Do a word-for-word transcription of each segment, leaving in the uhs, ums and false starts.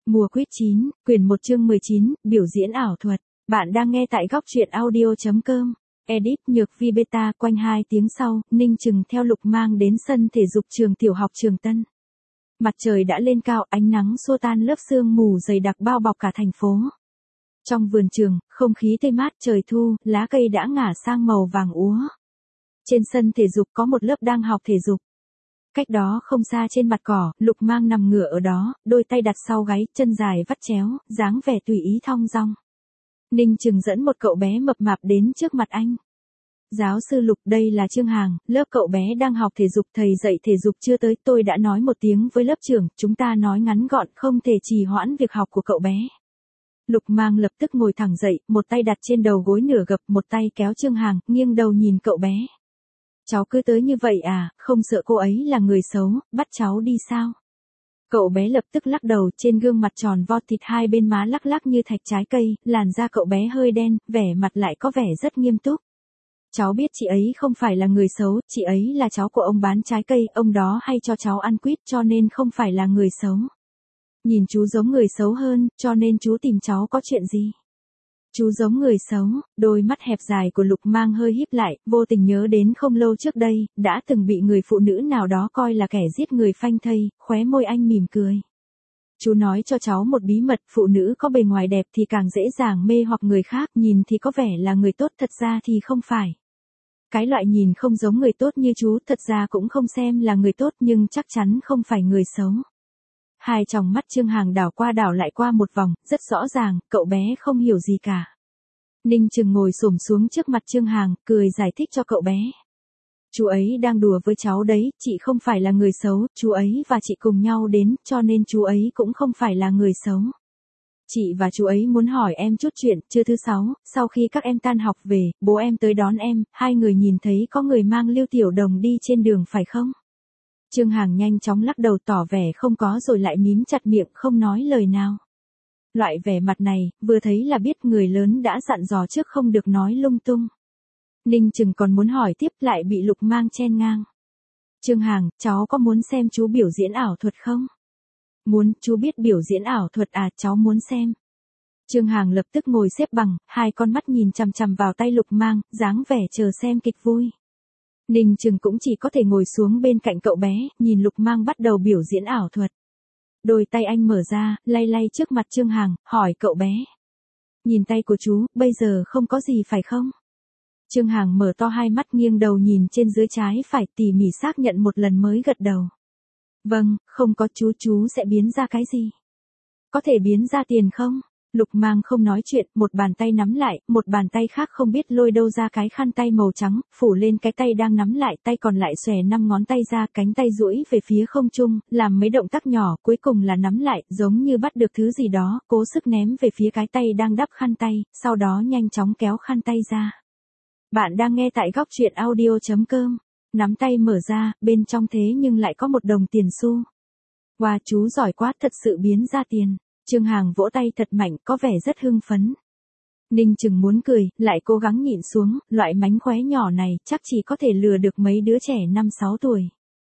Mùa Quýt chín, quyển một chương mười chín, biểu diễn ảo thuật. Bạn đang nghe tại góc truyện audio chấm com. Edit Nhược Vi Beta. Quanh hai tiếng sau, Ninh Trừng theo Lục Mang đến sân thể dục trường tiểu học Trường Tân. Mặt trời đã lên cao, ánh nắng xua tan lớp sương mù dày đặc bao bọc cả thành phố. Trong vườn trường, không khí tươi mát, trời thu, lá cây đã ngả sang màu vàng úa. Trên sân thể dục có một lớp đang học thể dục. Cách đó không xa trên mặt cỏ, Lục Mang nằm ngửa ở đó, đôi tay đặt sau gáy, chân dài vắt chéo, dáng vẻ tùy ý thong dong. Ninh Trừng dẫn một cậu bé mập mạp đến trước mặt anh. Giáo sư Lục, đây là Trương Hàng, lớp cậu bé đang học thể dục, thầy dạy thể dục chưa tới, tôi đã nói một tiếng với lớp trưởng, chúng ta nói ngắn gọn, không thể trì hoãn việc học của cậu bé. Lục Mang lập tức ngồi thẳng dậy, một tay đặt trên đầu gối nửa gập, một tay kéo Trương Hàng, nghiêng đầu nhìn cậu bé. Cháu cứ tới như vậy à, không sợ cô ấy là người xấu, bắt cháu đi sao? Cậu bé lập tức lắc đầu, trên gương mặt tròn vo thịt hai bên má lắc lắc như thạch trái cây, làn da cậu bé hơi đen, vẻ mặt lại có vẻ rất nghiêm túc. Cháu biết chị ấy không phải là người xấu, chị ấy là cháu của ông bán trái cây, ông đó hay cho cháu ăn quýt cho nên không phải là người xấu. Nhìn chú giống người xấu hơn, cho nên chú tìm cháu có chuyện gì? Chú giống người xấu, đôi mắt hẹp dài của Lục Mang hơi híp lại, vô tình nhớ đến không lâu trước đây, đã từng bị người phụ nữ nào đó coi là kẻ giết người phanh thây, khóe môi anh mỉm cười. Chú nói cho cháu một bí mật, phụ nữ có bề ngoài đẹp thì càng dễ dàng mê hoặc người khác, nhìn thì có vẻ là người tốt, thật ra thì không phải. Cái loại nhìn không giống người tốt như chú, thật ra cũng không xem là người tốt nhưng chắc chắn không phải người xấu. Hai tròng mắt Trương Hàng đảo qua đảo lại qua một vòng, rất rõ ràng, cậu bé không hiểu gì cả. Ninh Trừng ngồi xổm xuống trước mặt Trương Hàng, cười giải thích cho cậu bé. Chú ấy đang đùa với cháu đấy, chị không phải là người xấu, chú ấy và chị cùng nhau đến, cho nên chú ấy cũng không phải là người xấu. Chị và chú ấy muốn hỏi em chút chuyện, trưa thứ sáu, sau khi các em tan học về, bố em tới đón em, hai người nhìn thấy có người mang Lưu Tiểu Đồng đi trên đường phải không? Trương Hàng nhanh chóng lắc đầu tỏ vẻ không có rồi lại mím chặt miệng không nói lời nào. Loại vẻ mặt này, vừa thấy là biết người lớn đã dặn dò trước không được nói lung tung. Ninh Trừng còn muốn hỏi tiếp lại bị Lục Mang chen ngang. Trương Hàng, cháu có muốn xem chú biểu diễn ảo thuật không? Muốn, chú biết biểu diễn ảo thuật à, cháu muốn xem. Trương Hàng lập tức ngồi xếp bằng, hai con mắt nhìn chằm chằm vào tay Lục Mang, dáng vẻ chờ xem kịch vui. Ninh Trừng cũng chỉ có thể ngồi xuống bên cạnh cậu bé, nhìn Lục Mang bắt đầu biểu diễn ảo thuật. Đôi tay anh mở ra, lay lay trước mặt Trương Hàng, hỏi cậu bé. Nhìn tay của chú, bây giờ không có gì phải không? Trương Hàng mở to hai mắt nghiêng đầu nhìn trên dưới trái phải tỉ mỉ xác nhận một lần mới gật đầu. Vâng, không có chú, chú sẽ biến ra cái gì? Có thể biến ra tiền không? Lục Mang không nói chuyện, một bàn tay nắm lại, một bàn tay khác không biết lôi đâu ra cái khăn tay màu trắng, phủ lên cái tay đang nắm lại, tay còn lại xòe năm ngón tay ra, cánh tay duỗi về phía không trung, làm mấy động tác nhỏ, cuối cùng là nắm lại, giống như bắt được thứ gì đó, cố sức ném về phía cái tay đang đắp khăn tay, sau đó nhanh chóng kéo khăn tay ra. Bạn đang nghe tại góc truyện audio chấm com. Nắm tay mở ra, bên trong thế nhưng lại có một đồng tiền xu. Wow, chú giỏi quá, thật sự biến ra tiền. Trương Hàng vỗ tay thật mạnh, có vẻ rất hưng phấn. Ninh Trừng muốn cười, lại cố gắng nhịn xuống, loại mánh khóe nhỏ này chắc chỉ có thể lừa được mấy đứa trẻ năm sáu tuổi.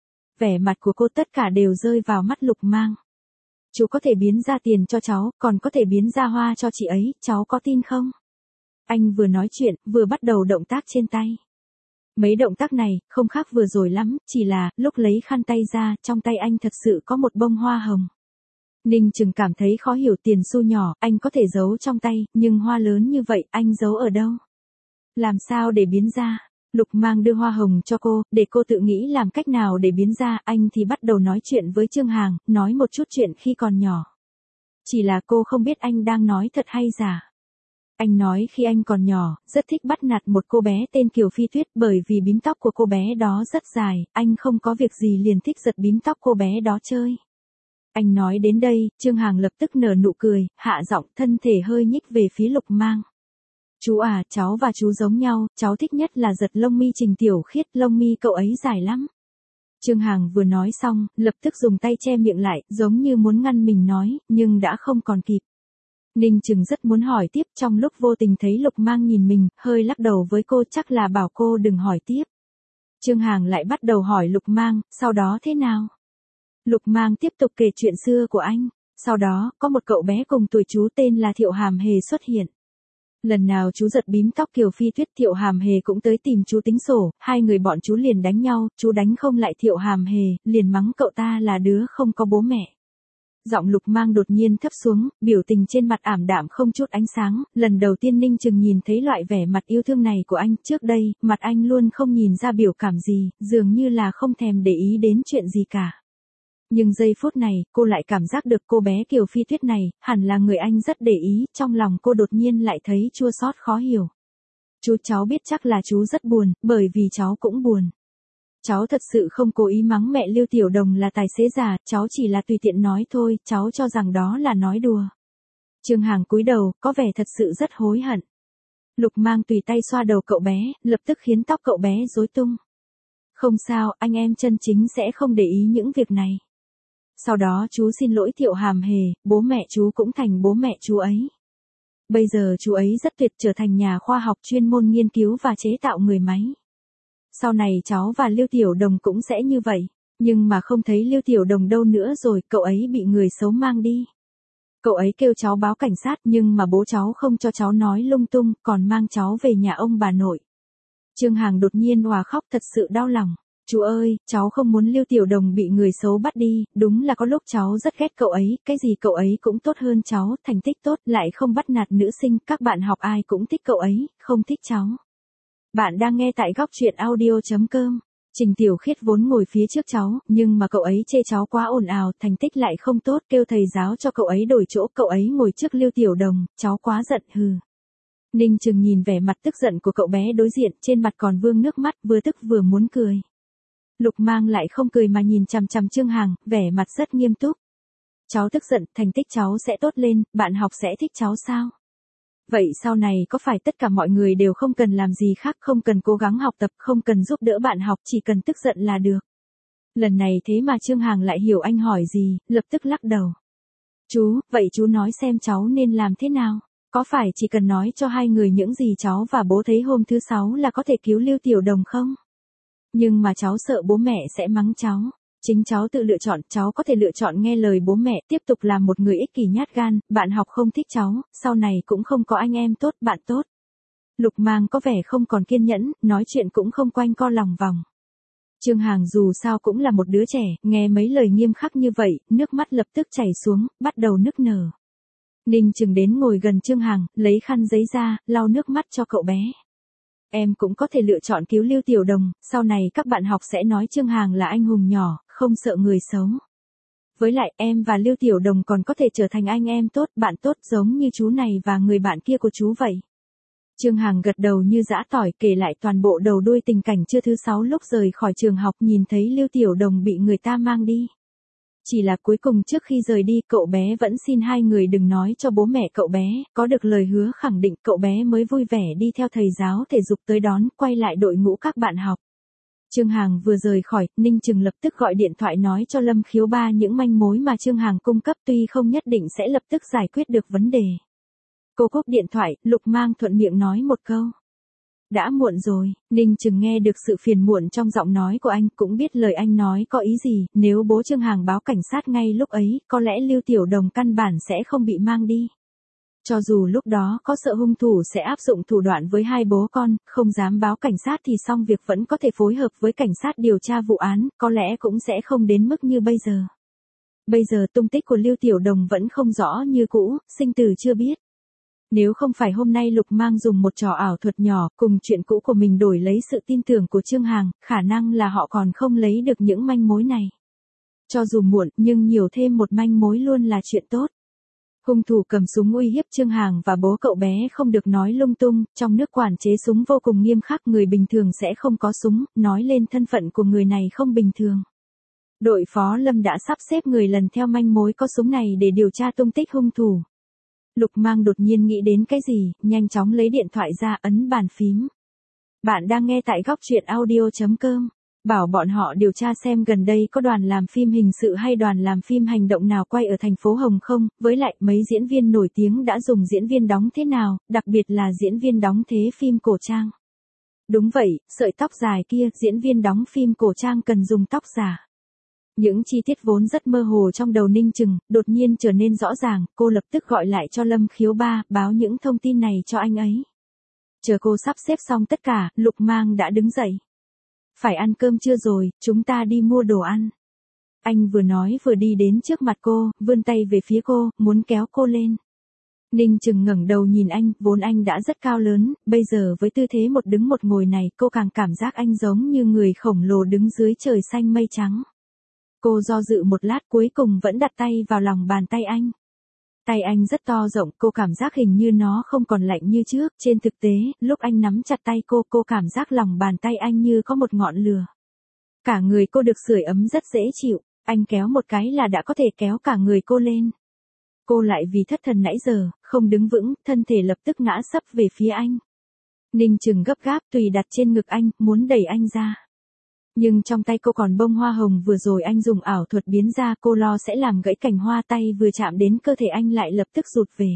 Vẻ mặt của cô tất cả đều rơi vào mắt Lục Mang. Chú có thể biến ra tiền cho cháu, còn có thể biến ra hoa cho chị ấy, cháu có tin không? Anh vừa nói chuyện, vừa bắt đầu động tác trên tay. Mấy động tác này, không khác vừa rồi lắm, chỉ là, lúc lấy khăn tay ra, trong tay anh thật sự có một bông hoa hồng. Ninh Trừng cảm thấy khó hiểu, tiền xu nhỏ, anh có thể giấu trong tay, nhưng hoa lớn như vậy, anh giấu ở đâu? Làm sao để biến ra? Lục Mang đưa hoa hồng cho cô, để cô tự nghĩ làm cách nào để biến ra, anh thì bắt đầu nói chuyện với Trương Hàng, nói một chút chuyện khi còn nhỏ. Chỉ là cô không biết anh đang nói thật hay giả. Anh nói khi anh còn nhỏ, rất thích bắt nạt một cô bé tên Kiều Phi Tuyết, bởi vì bím tóc của cô bé đó rất dài, anh không có việc gì liền thích giật bím tóc cô bé đó chơi. Anh nói đến đây, Trương Hàng lập tức nở nụ cười, hạ giọng, thân thể hơi nhích về phía Lục Mang. Chú à, cháu và chú giống nhau, cháu thích nhất là giật lông mi Trình Tiểu Khiết, lông mi cậu ấy dài lắm. Trương Hàng vừa nói xong, lập tức dùng tay che miệng lại, giống như muốn ngăn mình nói, nhưng đã không còn kịp. Ninh Trừng rất muốn hỏi tiếp, trong lúc vô tình thấy Lục Mang nhìn mình, hơi lắc đầu với cô, chắc là bảo cô đừng hỏi tiếp. Trương Hàng lại bắt đầu hỏi Lục Mang, sau đó thế nào? Lục Mang tiếp tục kể chuyện xưa của anh. Sau đó, có một cậu bé cùng tuổi chú tên là Thiệu Hàm Hề xuất hiện. Lần nào chú giật bím tóc Kiều Phi Tuyết, Thiệu Hàm Hề cũng tới tìm chú tính sổ, hai người bọn chú liền đánh nhau, chú đánh không lại Thiệu Hàm Hề, liền mắng cậu ta là đứa không có bố mẹ. Giọng Lục Mang đột nhiên thấp xuống, biểu tình trên mặt ảm đạm không chút ánh sáng, lần đầu tiên Ninh Trừng nhìn thấy loại vẻ mặt yêu thương này của anh, trước đây, mặt anh luôn không nhìn ra biểu cảm gì, dường như là không thèm để ý đến chuyện gì cả. Nhưng giây phút này, cô lại cảm giác được cô bé Kiều Phi Tuyết này, hẳn là người anh rất để ý, trong lòng cô đột nhiên lại thấy chua xót khó hiểu. Chú cháu biết chắc là chú rất buồn, bởi vì cháu cũng buồn. Cháu thật sự không cố ý mắng mẹ Lưu Tiểu Đồng là tài xế giả, cháu chỉ là tùy tiện nói thôi, cháu cho rằng đó là nói đùa. Trương Hằng cúi đầu, có vẻ thật sự rất hối hận. Lục Mang tùy tay xoa đầu cậu bé, lập tức khiến tóc cậu bé rối tung. Không sao, anh em chân chính sẽ không để ý những việc này. Sau đó chú xin lỗi Thiệu Hàm Hề, bố mẹ chú cũng thành bố mẹ chú ấy. Bây giờ chú ấy rất tuyệt, trở thành nhà khoa học chuyên môn nghiên cứu và chế tạo người máy. Sau này cháu và Lưu Tiểu Đồng cũng sẽ như vậy, nhưng mà không thấy Lưu Tiểu Đồng đâu nữa rồi, cậu ấy bị người xấu mang đi. Cậu ấy kêu cháu báo cảnh sát nhưng mà bố cháu không cho cháu nói lung tung, còn mang cháu về nhà ông bà nội. Trương Hằng đột nhiên òa khóc, thật sự đau lòng. Chú ơi, cháu không muốn Lưu Tiểu Đồng bị người xấu bắt đi, đúng là có lúc cháu rất ghét cậu ấy, cái gì cậu ấy cũng tốt hơn cháu, thành tích tốt, lại không bắt nạt nữ sinh, các bạn học ai cũng thích cậu ấy, không thích cháu. Bạn đang nghe tại góc truyện audio chấm com. Trình Tiểu Khiết vốn ngồi phía trước cháu, nhưng mà cậu ấy chê cháu quá ồn ào, thành tích lại không tốt, kêu thầy giáo cho cậu ấy đổi chỗ, cậu ấy ngồi trước Lưu Tiểu Đồng, cháu quá giận, hừ. Ninh Trừng nhìn vẻ mặt tức giận của cậu bé đối diện, trên mặt còn vương nước mắt, vừa tức vừa muốn cười. Lục Mang lại không cười mà nhìn chằm chằm Trương Hằng, vẻ mặt rất nghiêm túc. Cháu tức giận, thành tích cháu sẽ tốt lên, bạn học sẽ thích cháu sao? Vậy sau này có phải tất cả mọi người đều không cần làm gì khác, không cần cố gắng học tập, không cần giúp đỡ bạn học, chỉ cần tức giận là được? Lần này thế mà Trương Hằng lại hiểu anh hỏi gì, lập tức lắc đầu. Chú, vậy chú nói xem cháu nên làm thế nào? Có phải chỉ cần nói cho hai người những gì cháu và bố thấy hôm thứ sáu là có thể cứu Lưu Tiểu Đồng không? Nhưng mà cháu sợ bố mẹ sẽ mắng cháu. Chính cháu tự lựa chọn, cháu có thể lựa chọn nghe lời bố mẹ, tiếp tục làm một người ích kỷ nhát gan, bạn học không thích cháu, sau này cũng không có anh em tốt, bạn tốt. Lục Mang có vẻ không còn kiên nhẫn, nói chuyện cũng không quanh co lòng vòng. Trương Hằng dù sao cũng là một đứa trẻ, nghe mấy lời nghiêm khắc như vậy, nước mắt lập tức chảy xuống, bắt đầu nức nở. Ninh Trừng đến ngồi gần Trương Hằng, lấy khăn giấy ra, lau nước mắt cho cậu bé. Em cũng có thể lựa chọn cứu Lưu Tiểu Đồng, sau này các bạn học sẽ nói Trương Hằng là anh hùng nhỏ, không sợ người xấu. Với lại em và Lưu Tiểu Đồng còn có thể trở thành anh em tốt, bạn tốt giống như chú này và người bạn kia của chú vậy. Trương Hằng gật đầu như giã tỏi, kể lại toàn bộ đầu đuôi tình cảnh trưa thứ sáu lúc rời khỏi trường học, nhìn thấy Lưu Tiểu Đồng bị người ta mang đi. Chỉ là cuối cùng trước khi rời đi, cậu bé vẫn xin hai người đừng nói cho bố mẹ cậu bé, có được lời hứa khẳng định, cậu bé mới vui vẻ đi theo thầy giáo thể dục tới đón, quay lại đội ngũ các bạn học. Trương Hằng vừa rời khỏi, Ninh Trừng lập tức gọi điện thoại nói cho Lâm Khiếu Ba những manh mối mà Trương Hằng cung cấp, tuy không nhất định sẽ lập tức giải quyết được vấn đề. Cô cúp điện thoại, Lục Mang thuận miệng nói một câu. Đã muộn rồi. Ninh Trừng nghe được sự phiền muộn trong giọng nói của anh, cũng biết lời anh nói có ý gì, nếu bố Trương Hằng báo cảnh sát ngay lúc ấy, có lẽ Lưu Tiểu Đồng căn bản sẽ không bị mang đi. Cho dù lúc đó có sợ hung thủ sẽ áp dụng thủ đoạn với hai bố con, không dám báo cảnh sát thì xong việc, vẫn có thể phối hợp với cảnh sát điều tra vụ án, có lẽ cũng sẽ không đến mức như bây giờ. Bây giờ tung tích của Lưu Tiểu Đồng vẫn không rõ như cũ, sinh tử chưa biết. Nếu không phải hôm nay Lục Mang dùng một trò ảo thuật nhỏ, cùng chuyện cũ của mình đổi lấy sự tin tưởng của Trương Hằng, khả năng là họ còn không lấy được những manh mối này. Cho dù muộn, nhưng nhiều thêm một manh mối luôn là chuyện tốt. Hung thủ cầm súng uy hiếp Trương Hằng và bố cậu bé không được nói lung tung, trong nước quản chế súng vô cùng nghiêm khắc, người bình thường sẽ không có súng, nói lên thân phận của người này không bình thường. Đội phó Lâm đã sắp xếp người lần theo manh mối có súng này để điều tra tung tích hung thủ. Lục Mang đột nhiên nghĩ đến cái gì, nhanh chóng lấy điện thoại ra, ấn bàn phím. Bạn đang nghe tại góc truyện audio chấm com. Bảo bọn họ điều tra xem gần đây có đoàn làm phim hình sự hay đoàn làm phim hành động nào quay ở thành phố Hồng không, với lại mấy diễn viên nổi tiếng đã dùng diễn viên đóng thế nào, đặc biệt là diễn viên đóng thế phim cổ trang. Đúng vậy, sợi tóc dài kia, diễn viên đóng phim cổ trang cần dùng tóc giả. Những chi tiết vốn rất mơ hồ trong đầu Ninh Trừng, đột nhiên trở nên rõ ràng, cô lập tức gọi lại cho Lâm Khiếu Ba, báo những thông tin này cho anh ấy. Chờ cô sắp xếp xong tất cả, Lục Mang đã đứng dậy. Phải ăn cơm chưa rồi, chúng ta đi mua đồ ăn. Anh vừa nói vừa đi đến trước mặt cô, vươn tay về phía cô, muốn kéo cô lên. Ninh Trừng ngẩng đầu nhìn anh, vốn anh đã rất cao lớn, bây giờ với tư thế một đứng một ngồi này, cô càng cảm giác anh giống như người khổng lồ đứng dưới trời xanh mây trắng. Cô do dự một lát cuối cùng vẫn đặt tay vào lòng bàn tay anh. Tay anh rất to rộng, cô cảm giác hình như nó không còn lạnh như trước, trên thực tế, lúc anh nắm chặt tay cô, cô cảm giác lòng bàn tay anh như có một ngọn lửa. Cả người cô được sưởi ấm rất dễ chịu, anh kéo một cái là đã có thể kéo cả người cô lên. Cô lại vì thất thần nãy giờ, không đứng vững, thân thể lập tức ngã sấp về phía anh. Ninh Trừng gấp gáp tùy đặt trên ngực anh, muốn đẩy anh ra. Nhưng trong tay cô còn bông hoa hồng vừa rồi anh dùng ảo thuật biến ra, cô lo sẽ làm gãy cành hoa, tay vừa chạm đến cơ thể anh lại lập tức rụt về.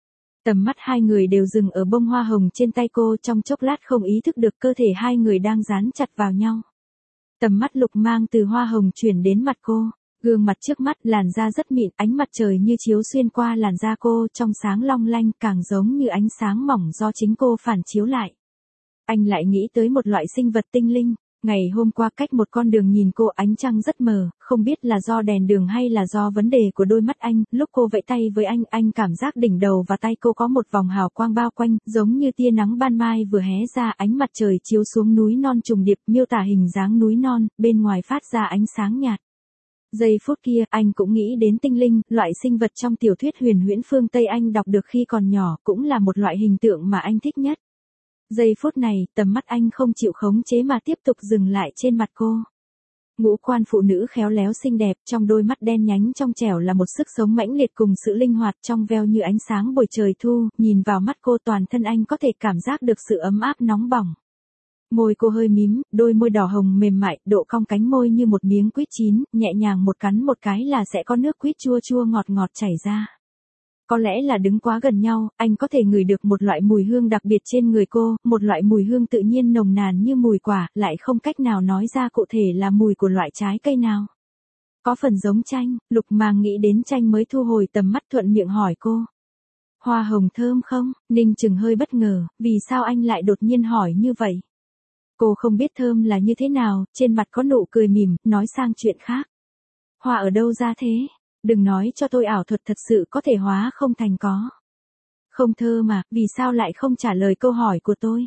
Tầm mắt hai người đều dừng ở bông hoa hồng trên tay cô, trong chốc lát không ý thức được cơ thể hai người đang dán chặt vào nhau. Tầm mắt Lục Mang từ hoa hồng chuyển đến mặt cô, gương mặt trước mắt làn da rất mịn, ánh mặt trời như chiếu xuyên qua làn da cô, trong sáng long lanh, càng giống như ánh sáng mỏng do chính cô phản chiếu lại. Anh lại nghĩ tới một loại sinh vật tinh linh. Ngày hôm qua cách một con đường nhìn cô, ánh trăng rất mờ, không biết là do đèn đường hay là do vấn đề của đôi mắt anh, lúc cô vẫy tay với anh, anh cảm giác đỉnh đầu và tay cô có một vòng hào quang bao quanh, giống như tia nắng ban mai vừa hé ra, ánh mặt trời chiếu xuống núi non trùng điệp, miêu tả hình dáng núi non, bên ngoài phát ra ánh sáng nhạt. Giây phút kia, anh cũng nghĩ đến tinh linh, loại sinh vật trong tiểu thuyết huyền huyễn phương Tây anh đọc được khi còn nhỏ, cũng là một loại hình tượng mà anh thích nhất. Giây phút này, tầm mắt anh không chịu khống chế mà tiếp tục dừng lại trên mặt cô. Ngũ quan phụ nữ khéo léo xinh đẹp, trong đôi mắt đen nhánh trong trẻo là một sức sống mãnh liệt cùng sự linh hoạt trong veo như ánh sáng buổi trời thu, nhìn vào mắt cô toàn thân anh có thể cảm giác được sự ấm áp nóng bỏng. Môi cô hơi mím, đôi môi đỏ hồng mềm mại, độ cong cánh môi như một miếng quýt chín, nhẹ nhàng một cắn một cái là sẽ có nước quýt chua chua ngọt ngọt chảy ra. Có lẽ là đứng quá gần nhau, anh có thể ngửi được một loại mùi hương đặc biệt trên người cô, một loại mùi hương tự nhiên nồng nàn như mùi quả, lại không cách nào nói ra cụ thể là mùi của loại trái cây nào. Có phần giống chanh, Lục Mang nghĩ đến chanh mới thu hồi tầm mắt, thuận miệng hỏi cô. Hoa hồng thơm không? Ninh Trừng hơi bất ngờ, vì sao anh lại đột nhiên hỏi như vậy? Cô không biết thơm là như thế nào, trên mặt có nụ cười mỉm, nói sang chuyện khác. Hoa ở đâu ra thế? Đừng nói cho tôi ảo thuật thật sự có thể hóa không thành có. Không thơ mà, vì sao lại không trả lời câu hỏi của tôi?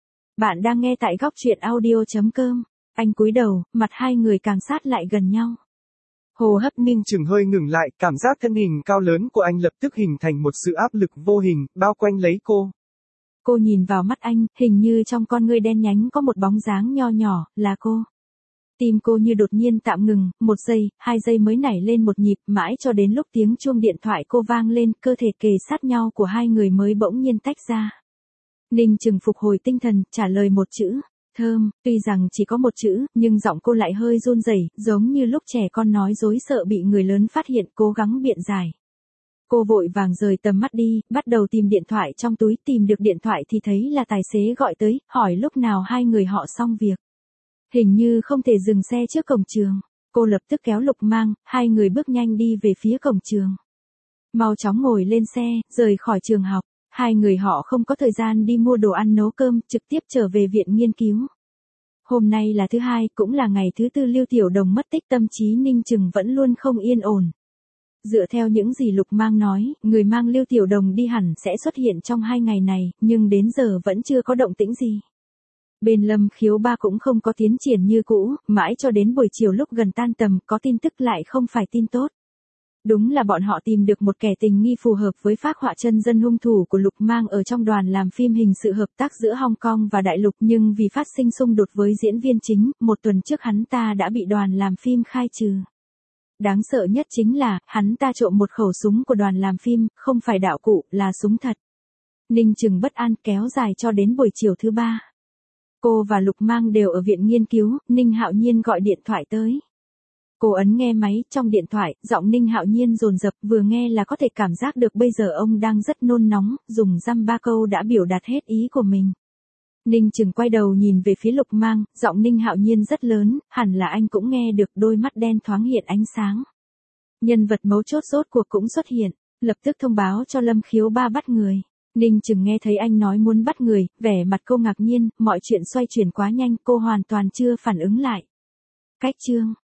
Bạn đang nghe tại góc truyện audio chấm com. Anh cúi đầu, mặt hai người càng sát lại gần nhau. Hô hấp Ninh Trừng hơi ngừng lại, cảm giác thân hình cao lớn của anh lập tức hình thành một sự áp lực vô hình, bao quanh lấy cô. Cô nhìn vào mắt anh, hình như trong con ngươi đen nhánh có một bóng dáng nho nhỏ, là cô. Tim cô như đột nhiên tạm ngừng, một giây, hai giây mới nảy lên một nhịp, mãi cho đến lúc tiếng chuông điện thoại cô vang lên, cơ thể kề sát nhau của hai người mới bỗng nhiên tách ra. Ninh Trừng phục hồi tinh thần, trả lời một chữ, thơm, tuy rằng chỉ có một chữ, nhưng giọng cô lại hơi run rẩy, giống như lúc trẻ con nói dối sợ bị người lớn phát hiện, cố gắng biện giải. Cô vội vàng rời tầm mắt đi, bắt đầu tìm điện thoại trong túi, tìm được điện thoại thì thấy là tài xế gọi tới, hỏi lúc nào hai người họ xong việc. Hình như không thể dừng xe trước cổng trường. Cô lập tức kéo Lục Mang, hai người bước nhanh đi về phía cổng trường. Mau chóng ngồi lên xe, rời khỏi trường học. Hai người họ không có thời gian đi mua đồ ăn nấu cơm, trực tiếp trở về viện nghiên cứu. Hôm nay là thứ hai, cũng là ngày thứ tư Lưu Tiểu Đồng mất tích, tâm trí Ninh Trừng vẫn luôn không yên ổn. Dựa theo những gì Lục Mang nói, người mang Lưu Tiểu Đồng đi hẳn sẽ xuất hiện trong hai ngày này, nhưng đến giờ vẫn chưa có động tĩnh gì. Bên Lâm Khiếu Ba cũng không có tiến triển như cũ, mãi cho đến buổi chiều lúc gần tan tầm, có tin tức lại không phải tin tốt. Đúng là bọn họ tìm được một kẻ tình nghi phù hợp với phác họa chân dân hung thủ của Lục Mang ở trong đoàn làm phim hình sự hợp tác giữa Hong Kong và Đại Lục, nhưng vì phát sinh xung đột với diễn viên chính, một tuần trước hắn ta đã bị đoàn làm phim khai trừ. Đáng sợ nhất chính là, hắn ta trộm một khẩu súng của đoàn làm phim, không phải đạo cụ, là súng thật. Ninh Trừng bất an kéo dài cho đến buổi chiều thứ ba. Cô và Lục Mang đều ở viện nghiên cứu, Ninh Hạo Nhiên gọi điện thoại tới. Cô ấn nghe máy, trong điện thoại, giọng Ninh Hạo Nhiên dồn dập, vừa nghe là có thể cảm giác được bây giờ ông đang rất nôn nóng, dùng dăm ba câu đã biểu đạt hết ý của mình. Ninh Trừng quay đầu nhìn về phía Lục Mang, giọng Ninh Hạo Nhiên rất lớn, hẳn là anh cũng nghe được, đôi mắt đen thoáng hiện ánh sáng. Nhân vật mấu chốt rốt cuộc cũng xuất hiện, lập tức thông báo cho Lâm Khiếu Ba bắt người. Ninh Trừng nghe thấy anh nói muốn bắt người, vẻ mặt cô ngạc nhiên, mọi chuyện xoay chuyển quá nhanh, cô hoàn toàn chưa phản ứng lại. Cách chương